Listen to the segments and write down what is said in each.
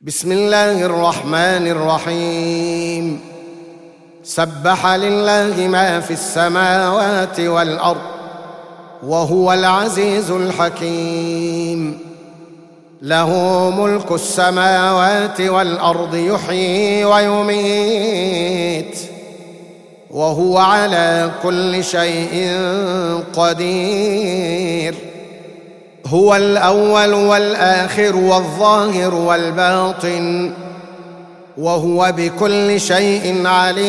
بسم الله الرحمن الرحيم. سبح لله ما في السماوات والأرض وهو العزيز الحكيم. له ملك السماوات والأرض يحيي ويميت وهو على كل شيء قدير. هو الأول والآخر والظاهر والباطن وهو بكل شيء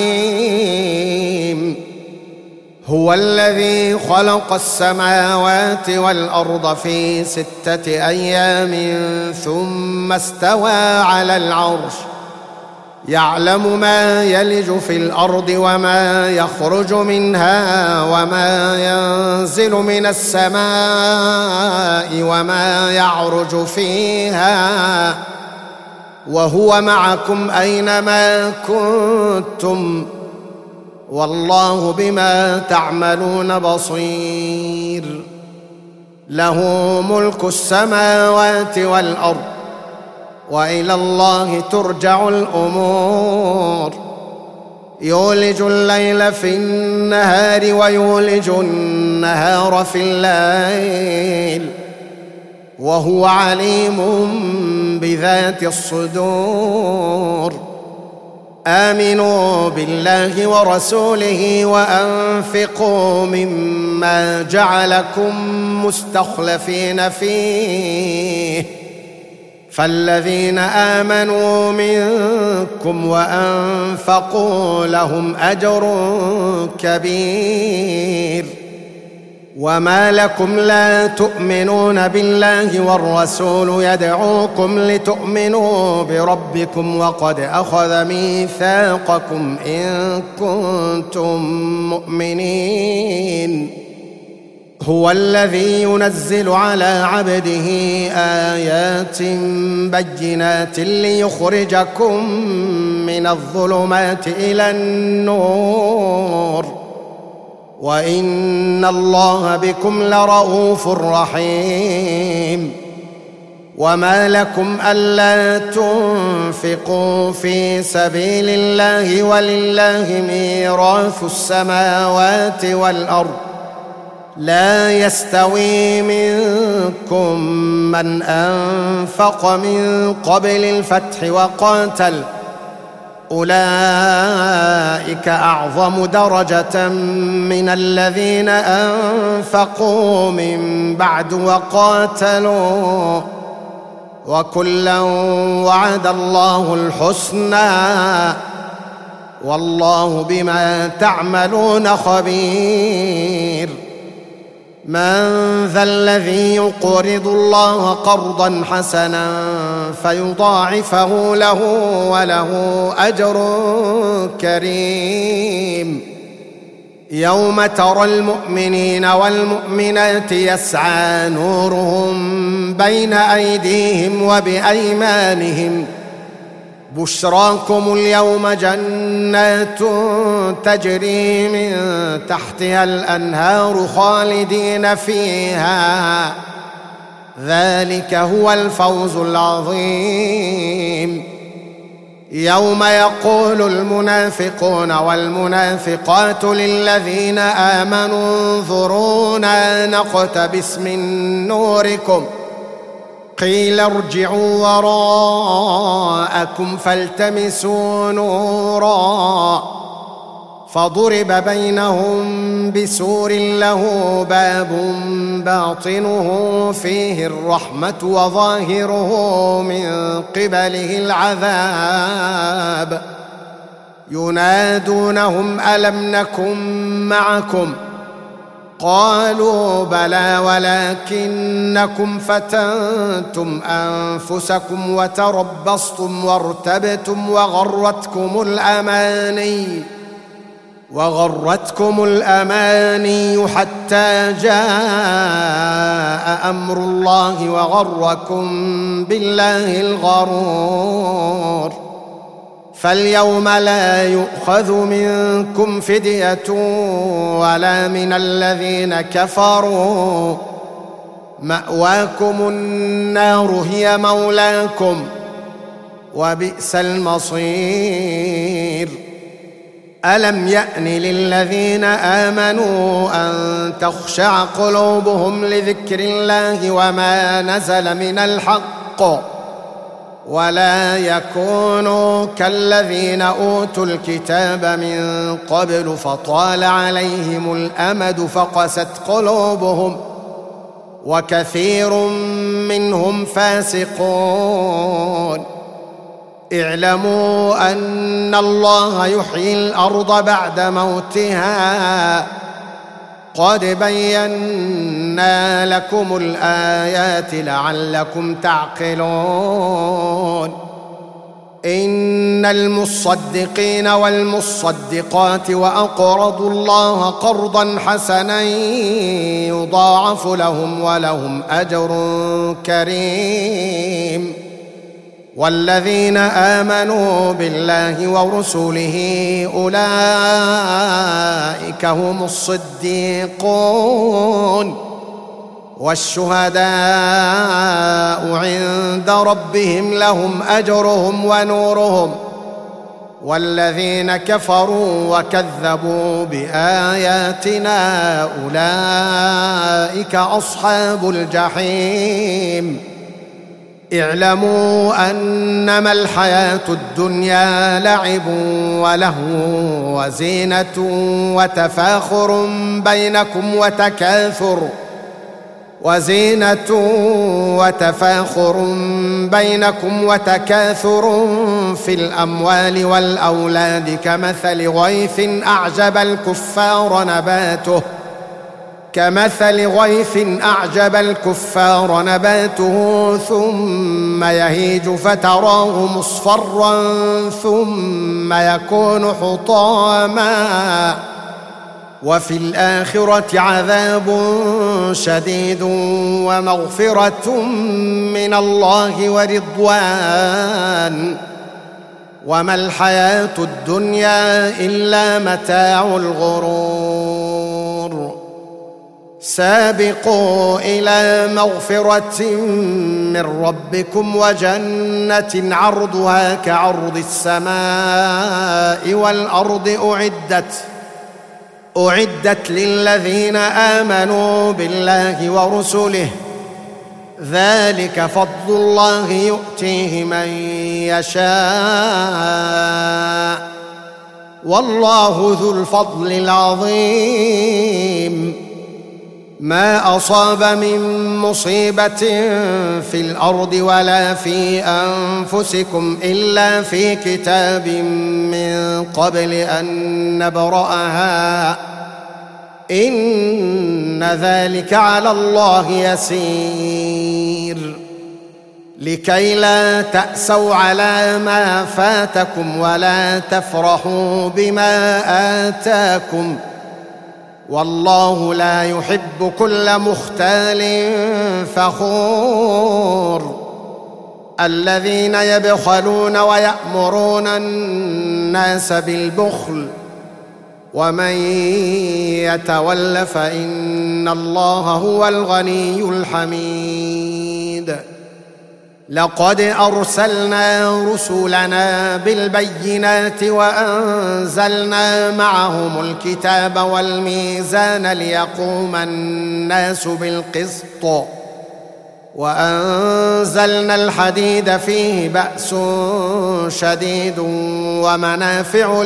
عليم. هو الذي خلق السماوات والأرض في 6 أيام ثم استوى على العرش، يعلم ما يلج في الأرض وما يخرج منها وما ينزل من السماء وما يعرج فيها، وهو معكم أينما كنتم والله بما تعملون بصير. له ملك السماوات والأرض وإلى الله ترجع الأمور. يولج الليل في النهار ويولج النهار في الليل وهو عليم بذات الصدور. آمنوا بالله ورسوله وأنفقوا مما جعلكم مستخلفين فيه، فالذين آمنوا منكم وأنفقوا لهم أجر كبير. وما لكم لا تؤمنون بالله والرسول يدعوكم لتؤمنوا بربكم وقد أخذ ميثاقكم إن كنتم مؤمنين. هو الذي ينزل على عبده آيات بينات ليخرجكم من الظلمات إلى النور وإن الله بكم لرؤوف رحيم. وما لكم ألا تنفقوا في سبيل الله ولله ميراث السماوات والأرض، لا يستوي منكم من أنفق من قبل الفتح وقاتل، أولئك أعظم درجة من الذين أنفقوا من بعد وقاتلوا، وكلا وعد الله الحسنى والله بما تعملون خبير. من ذا الذي يقرض الله قرضا حسنا فيضاعفه له وله أجر كريم. يوم ترى المؤمنين والمؤمنات يسعى نورهم بين أيديهم وبأيمانهم، بشراكم اليوم جنات تجري من تحتها الأنهار خالدين فيها، ذلك هو الفوز العظيم. يوم يقول المنافقون والمنافقات للذين آمنوا انظرونا نقتبس من نوركم، قيل ارجعوا وراءكم فالتمسوا نورا، فضرب بينهم بسور له باب باطنه فيه الرحمة وظاهره من قبله العذاب. ينادونهم ألم نكن معكم؟ قالوا بلى ولكنكم فتنتم أنفسكم وتربصتم وارتبتم وغرتكم الأماني حتى جاء أمر الله وغركم بالله الغرور. فاليوم لا يؤخذ منكم فدية ولا من الذين كفروا، مأواكم النار هي مولاكم وبئس المصير. ألم يأن للذين آمنوا أن تخشع قلوبهم لذكر الله وما نزل من الحق ولا يكونوا كالذين أوتوا الكتاب من قبل فطال عليهم الأمد فقست قلوبهم وكثير منهم فاسقون. اعلموا أن الله يحيي الأرض بعد موتها قد بينا لكم الآيات لعلكم تعقلون. إن المصدقين والمصدقات وأقرضوا الله قرضا حسنا يضاعف لهم ولهم أجر كريم. والذين آمنوا بالله ورسله أولئك هم الصديقون والشهداء عند ربهم لهم أجرهم ونورهم. والذين كفروا وكذبوا بآياتنا أولئك أصحاب الجحيم. اعلموا أنما الحياة الدنيا لعب ولهو وزينة وتفاخر بينكم وتكاثر في الأموال والأولاد كمثل غيث أعجب الكفار نباته ثم يهيج فتراه مصفرا ثم يكون حطاما وفي الآخرة عذاب شديد ومغفرة من الله ورضوان وما الحياة الدنيا إلا متاع الغرور. سابقوا إلى مغفرة من ربكم وجنة عرضها كعرض السماء والأرض أعدت للذين آمنوا بالله ورسله ذلك فضل الله يؤتيه من يشاء والله ذو الفضل العظيم. ما أصاب من مصيبة في الأرض ولا في أنفسكم إلا في كتاب من قبل أن نبرأها إن ذلك على الله يسير. لكي لا تأسوا على ما فاتكم ولا تفرحوا بما آتاكم والله لا يحب كل مختال فخور. الذين يبخلون ويأمرون الناس بالبخل ومن يتول فإن الله هو الغني الحميد. لقد أرسلنا رسلنا بالبينات وأنزلنا معهم الكتاب والميزان ليقوم الناس بالقسط وأنزلنا الحديد فيه بأس شديد ومنافع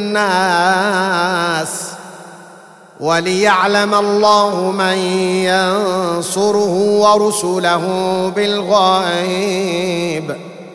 للناس وليعلم الله من ينصره ورسله بالغيب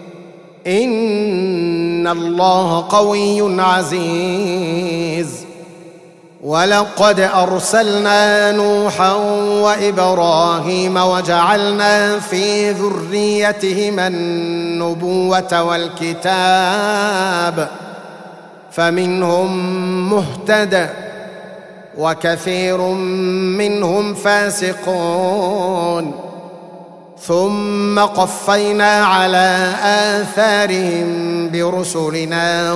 إن الله قوي عزيز. ولقد أرسلنا نوحا وإبراهيم وجعلنا في ذريتهما النبوة والكتاب فمنهم مهتد وكثير منهم فاسقون. ثم قفينا على آثارهم برسلنا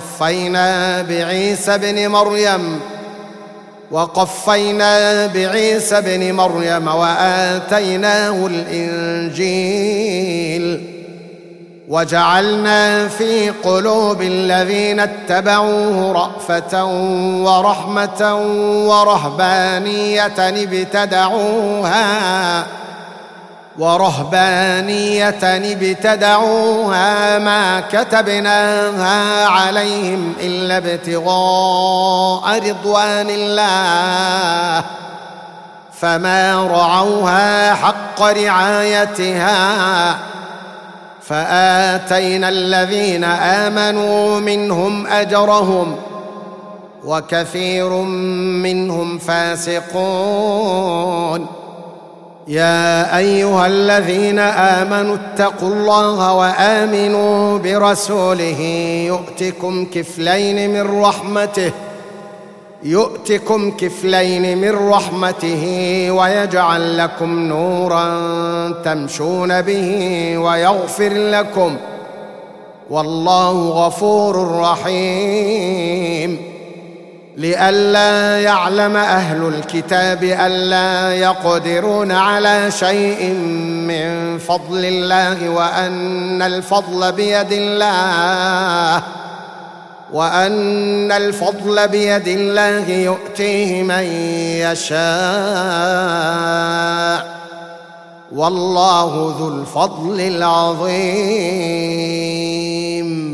وقفينا بعيسى بن مريم وآتيناه الإنجيل وجعلنا في قلوب الذين اتبعوه رأفة ورحمة ورهبانية ابتدعوها ما كتبناها عليهم إلا ابتغاء رضوان الله فما رعوها حق رعايتها فآتينا الذين آمنوا منهم أجرهم وكثير منهم فاسقون. يا أيها الذين آمنوا اتقوا الله وآمنوا برسوله يؤتكم كفلين من رحمته ويجعل لكم نورا تمشون به ويغفر لكم والله غفور رحيم. لئلا يعلم أهل الكتاب ألا يقدرون على شيء من فضل الله وأن الفضل بيد الله يؤتيه من يشاء والله ذو الفضل العظيم.